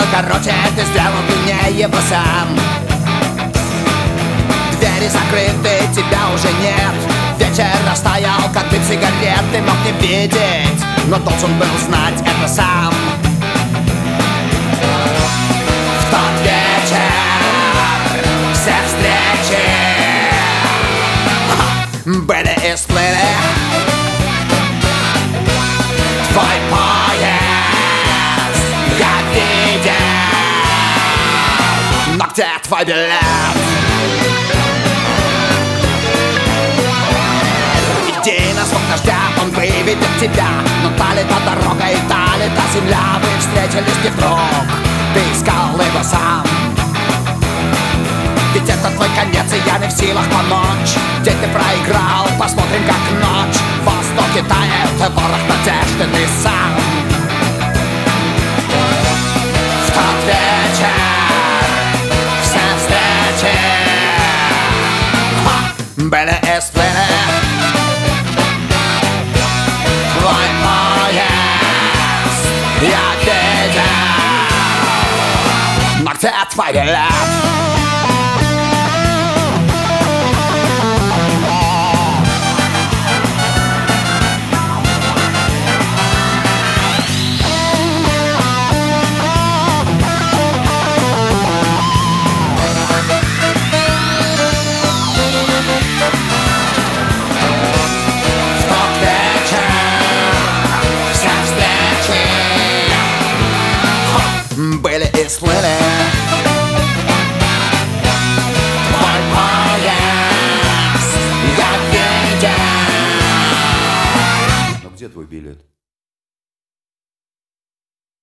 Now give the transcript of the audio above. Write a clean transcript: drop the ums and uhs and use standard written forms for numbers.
короче, ты сделал длиннее его сам. Двери закрыты, тебя уже нет. Вечер растаял, как дым сигарет. Ты мог не видеть, но должен был знать это сам. В тот вечер все встречи были и сплыли. Твой поезд я видел, но где твой билет? Иди на звук дождя, он выведет тебя. Но та ли та дорога и та ли та земля. Вы встретились не вдруг, ты искал его сам. Ведь это твой конец, и я не в силах помочь. День ты проиграл, посмотрим как ночь. Востоке тает ворох надежды, ты сам. В тот вечер все встречи были и сплыли. Твой поезд я видел, но где твой билет? Были и сплыли. Твой поезд я видел. Но где твой билет?